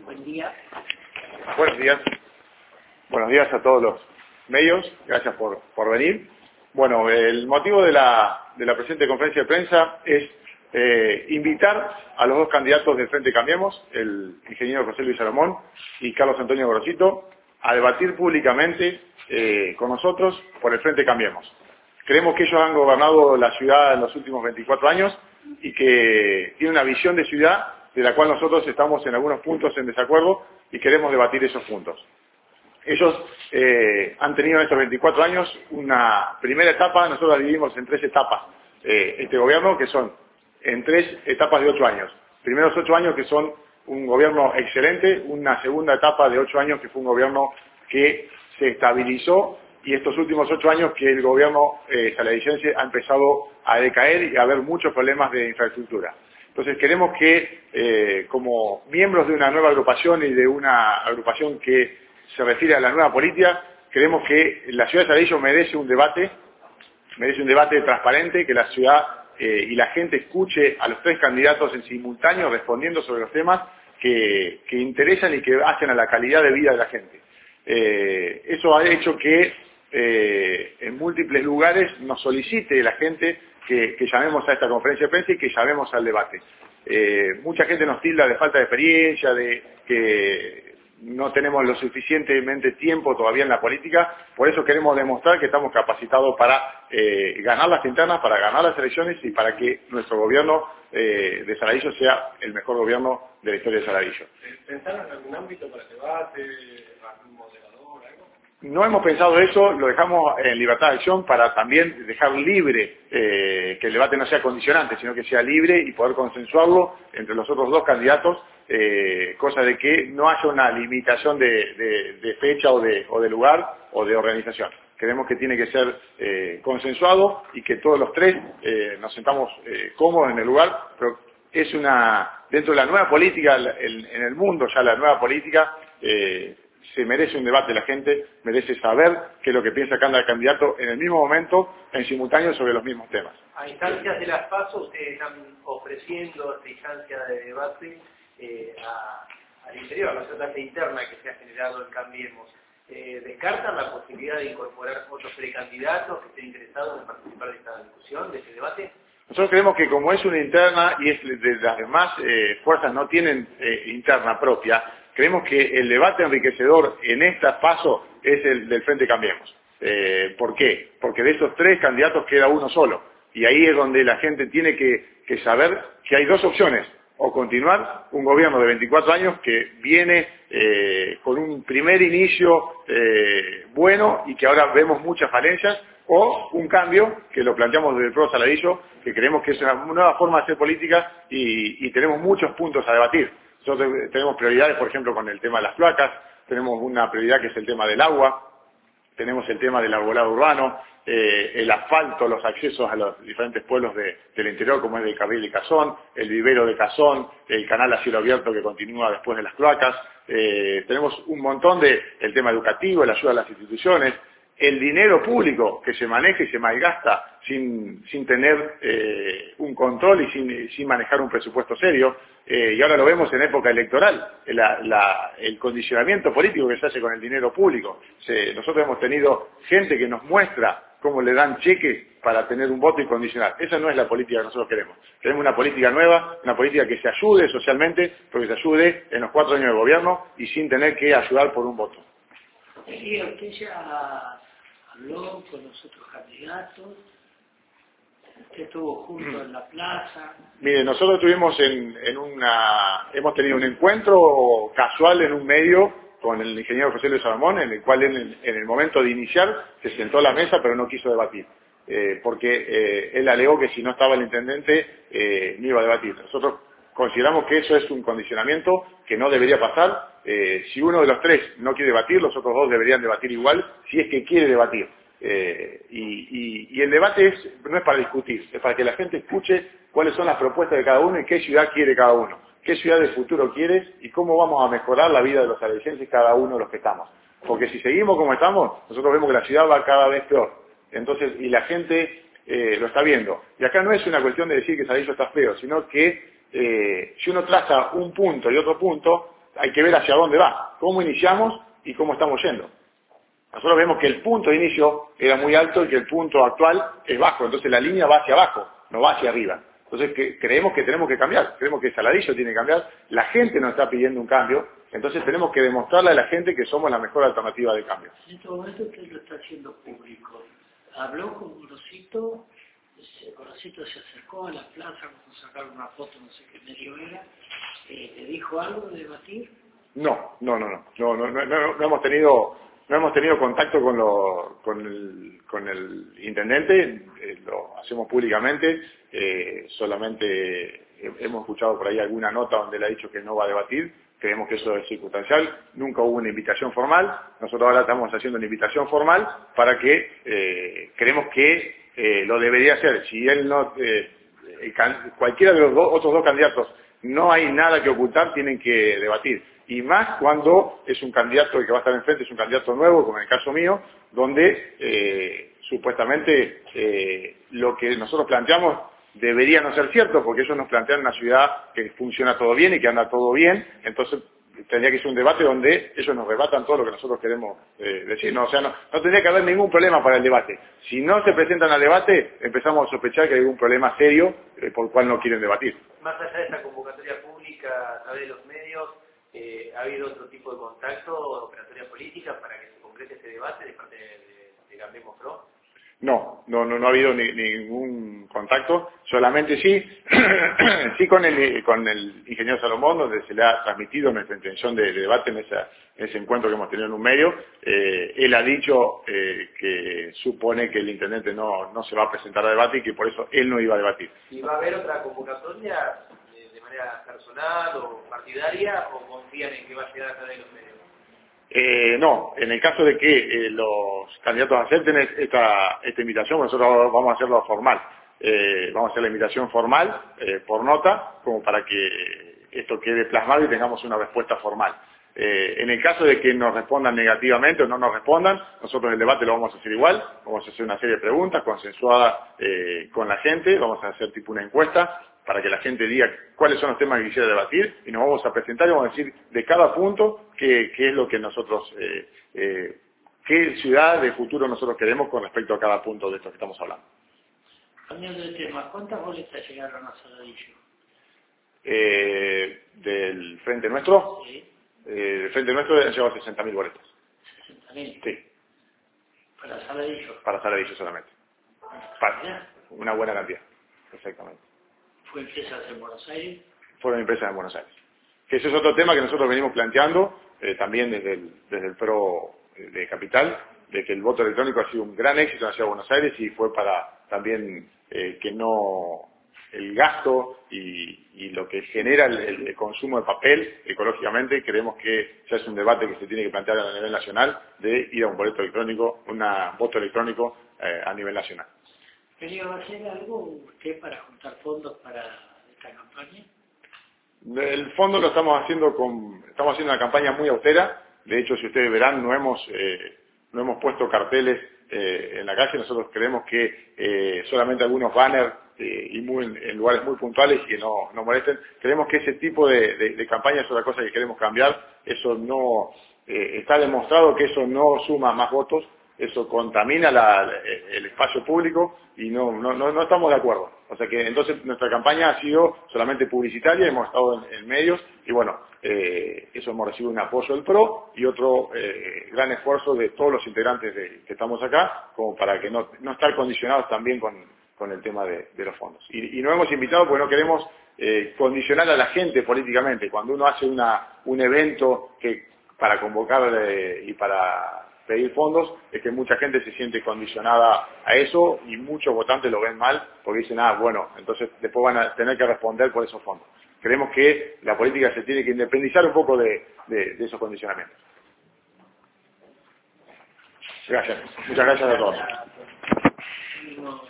Buen día. Buenos días. Buenos días a todos los medios. Gracias por venir. Bueno, el motivo de la presente conferencia de prensa es invitar a los dos candidatos del Frente Cambiemos, el ingeniero José Luis Salomón y Carlos Antonio Gorosito, a debatir públicamente con nosotros por el Frente Cambiemos. Creemos que ellos han gobernado la ciudad en los últimos 24 años y que tienen una visión de ciudad de la cual nosotros estamos en algunos puntos en desacuerdo y queremos debatir esos puntos. Ellos han tenido en estos 24 años una primera etapa, nosotros la dividimos en 3 etapas, este gobierno, que son en 3 etapas de 8 años. Primeros 8 años que son un gobierno excelente, una segunda etapa de 8 años que fue un gobierno que se estabilizó, y estos últimos 8 años que el gobierno saladicense ha empezado a decaer y a haber muchos problemas de infraestructura. Entonces queremos que, como miembros de una nueva agrupación y de una agrupación que se refiere a la nueva política, creemos que la ciudad de Saladillo merece un debate transparente, que la ciudad y la gente escuche a los 3 candidatos en simultáneo respondiendo sobre los temas que interesan y que hacen a la calidad de vida de la gente. Eso ha hecho que en múltiples lugares nos solicite la gente que llamemos a esta conferencia de prensa y que llamemos al debate. Mucha gente nos tilda de falta de experiencia, de que no tenemos lo suficientemente tiempo todavía en la política, por eso queremos demostrar que estamos capacitados para ganar las internas, para ganar las elecciones y para que nuestro gobierno de Saladillo sea el mejor gobierno de la historia de Saladillo. ¿Pensaron en algún ámbito para el debate, algún moderador, algo? No hemos pensado eso, lo dejamos en libertad de acción para también dejar libre, que el debate no sea condicionante, sino que sea libre y poder consensuarlo entre los otros 2 candidatos, cosa de que no haya una limitación de fecha o de lugar o de organización. Creemos que tiene que ser consensuado y que todos los 3 nos sentamos cómodos en el lugar, pero es dentro de la nueva política, en el mundo ya la nueva política, se merece un debate, la gente merece saber qué es lo que piensa cada candidato en el mismo momento, en simultáneo, sobre los mismos temas. A instancias de las PASO, ustedes están ofreciendo esta instancia de debate al interior, a la sociedad interna que se ha generado en Cambiemos. ¿Descartan la posibilidad de incorporar otros precandidatos que estén interesados en participar de esta discusión, de este debate? Nosotros creemos que como es una interna y es de las demás fuerzas no tienen interna propia, creemos que el debate enriquecedor en esta paso es el del Frente Cambiemos. ¿Por qué? Porque de esos 3 candidatos queda uno solo. Y ahí es donde la gente tiene que saber que hay 2 opciones. O continuar un gobierno de 24 años que viene con un primer inicio bueno y que ahora vemos muchas falencias, o un cambio, que lo planteamos desde el Pro Saladillo, que creemos que es una nueva forma de hacer política y tenemos muchos puntos a debatir. Nosotros tenemos prioridades, por ejemplo, con el tema de las placas, tenemos una prioridad que es el tema del agua, tenemos el tema del arbolado urbano, el asfalto, los accesos a los diferentes pueblos del interior, como es el Carril de Cazón, el vivero de Cazón, el canal a cielo abierto que continúa después de las cloacas. Tenemos un montón el tema educativo, la ayuda a las instituciones, el dinero público que se maneja y se malgasta sin tener un control y sin manejar un presupuesto serio. Y ahora lo vemos en época electoral, el condicionamiento político que se hace con el dinero público. Nosotros hemos tenido gente que nos muestra cómo le dan cheques para tener un voto incondicional. Esa no es la política que nosotros queremos. Queremos una política nueva, una política que se ayude socialmente, pero que se ayude en los 4 años de gobierno y sin tener que ayudar por un voto. Sí, usted ya habló con los otros candidatos, usted estuvo junto en la plaza. Mire, nosotros hemos tenido un encuentro casual en un medio con el ingeniero José Luis Salomón, en el cual él, en el momento de iniciar, se sentó a la mesa pero no quiso debatir, porque él alegó que si no estaba el intendente no iba a debatir. Nosotros consideramos que eso es un condicionamiento que no debería pasar. Si uno de los 3 no quiere debatir, los otros 2 deberían debatir igual, si es que quiere debatir. Y el debate no es para discutir, es para que la gente escuche cuáles son las propuestas de cada uno y qué ciudad quiere cada uno, qué ciudad de futuro quieres y cómo vamos a mejorar la vida de los saladillenses cada uno de los que estamos. Porque si seguimos como estamos, nosotros vemos que la ciudad va cada vez peor. Entonces, y la gente lo está viendo. Y acá no es una cuestión de decir que Saladillo está feo, sino que si uno traza un punto y otro punto, hay que ver hacia dónde va, cómo iniciamos y cómo estamos yendo. Nosotros vemos que el punto de inicio era muy alto y que el punto actual es bajo, entonces la línea va hacia abajo, no va hacia arriba. Entonces creemos que tenemos que cambiar, creemos que Saladillo tiene que cambiar, la gente nos está pidiendo un cambio, entonces tenemos que demostrarle a la gente que somos la mejor alternativa de cambio. En este momento usted lo está haciendo público. Habló con Gorosito, Gorosito se acercó a la plaza, vamos a sacar una foto, no sé qué medio era, ¿le dijo algo de debatir? No hemos tenido contacto con el intendente, lo hacemos públicamente, solamente hemos escuchado por ahí alguna nota donde él ha dicho que no va a debatir, creemos que eso es circunstancial, nunca hubo una invitación formal, nosotros ahora estamos haciendo una invitación formal para que creemos que lo debería hacer, si él no, cualquiera de los otros dos candidatos no hay nada que ocultar, tienen que debatir. Y más cuando es un candidato que va a estar enfrente, es un candidato nuevo, como en el caso mío, donde supuestamente lo que nosotros planteamos debería no ser cierto, porque ellos nos plantean una ciudad que funciona todo bien y que anda todo bien, entonces tendría que ser un debate donde ellos nos rebatan todo lo que nosotros queremos decir. No, o sea, no tendría que haber ningún problema para el debate. Si no se presentan al debate, empezamos a sospechar que hay algún problema serio por el cual no quieren debatir. Más allá de esta convocatoria pública a través de los medios, ¿ha habido otro tipo de contacto o operatoria política para que se concrete este debate de parte de Cambiemos Pro? No ha habido ningún contacto, solamente sí con el ingeniero Salomón, donde se le ha transmitido nuestra intención de debate en ese encuentro que hemos tenido en un medio. Él ha dicho que supone que el intendente no se va a presentar a debate y que por eso él no iba a debatir. ¿Y va a haber otra convocatoria de manera personal o partidaria o confían en que va a llegar a través de los medios? No, en el caso de que los candidatos acepten esta invitación, nosotros vamos a hacerlo formal. Vamos a hacer la invitación formal por nota, como para que esto quede plasmado y tengamos una respuesta formal. En el caso de que nos respondan negativamente o no nos respondan, nosotros el debate lo vamos a hacer igual, vamos a hacer una serie de preguntas consensuadas con la gente, vamos a hacer tipo una encuesta para que la gente diga cuáles son los temas que quisiera debatir y nos vamos a presentar y vamos a decir de cada punto qué es lo que nosotros, qué ciudad de futuro nosotros queremos con respecto a cada punto de esto que estamos hablando. Cambiando de tema, ¿cuántas boletas llegaron a Saladillo? ¿Del Frente Nuestro? Sí. El Frente Nuestro han llegado 60.000 boletas. 60.000. Sí. ¿Para Saladillo? Para Saladillo solamente. Una buena cantidad, exactamente. ¿Fue empresas en Buenos Aires? Fueron empresas en Buenos Aires. Que ese es otro tema que nosotros venimos planteando también desde el PRO de Capital, de que el voto electrónico ha sido un gran éxito en la Ciudad de Buenos Aires y fue para también que no el gasto y lo que genera el consumo de papel ecológicamente, creemos que ya es un debate que se tiene que plantear a nivel nacional de ir a un boleto electrónico, voto electrónico a nivel nacional. ¿Quería hacer algo usted para juntar fondos para esta campaña? El fondo lo estamos haciendo una campaña muy austera. De hecho, si ustedes verán, no hemos puesto carteles en la calle. Nosotros creemos que solamente algunos banners y en lugares muy puntuales y que no molesten. Creemos que ese tipo de campaña es otra cosa que queremos cambiar. Eso no está demostrado que eso no suma más votos. Eso contamina el espacio público y no estamos de acuerdo. O sea que entonces nuestra campaña ha sido solamente publicitaria, hemos estado en medios y bueno, eso hemos recibido un apoyo del PRO y otro gran esfuerzo de todos los integrantes que estamos acá, como para que no estar condicionados también con el tema de los fondos. Y nos hemos invitado porque no queremos condicionar a la gente políticamente. Cuando uno hace un evento para convocar y para pedir fondos, es que mucha gente se siente condicionada a eso y muchos votantes lo ven mal porque dicen, bueno, entonces después van a tener que responder por esos fondos. Creemos que la política se tiene que independizar un poco de esos condicionamientos. Gracias. Muchas gracias a todos.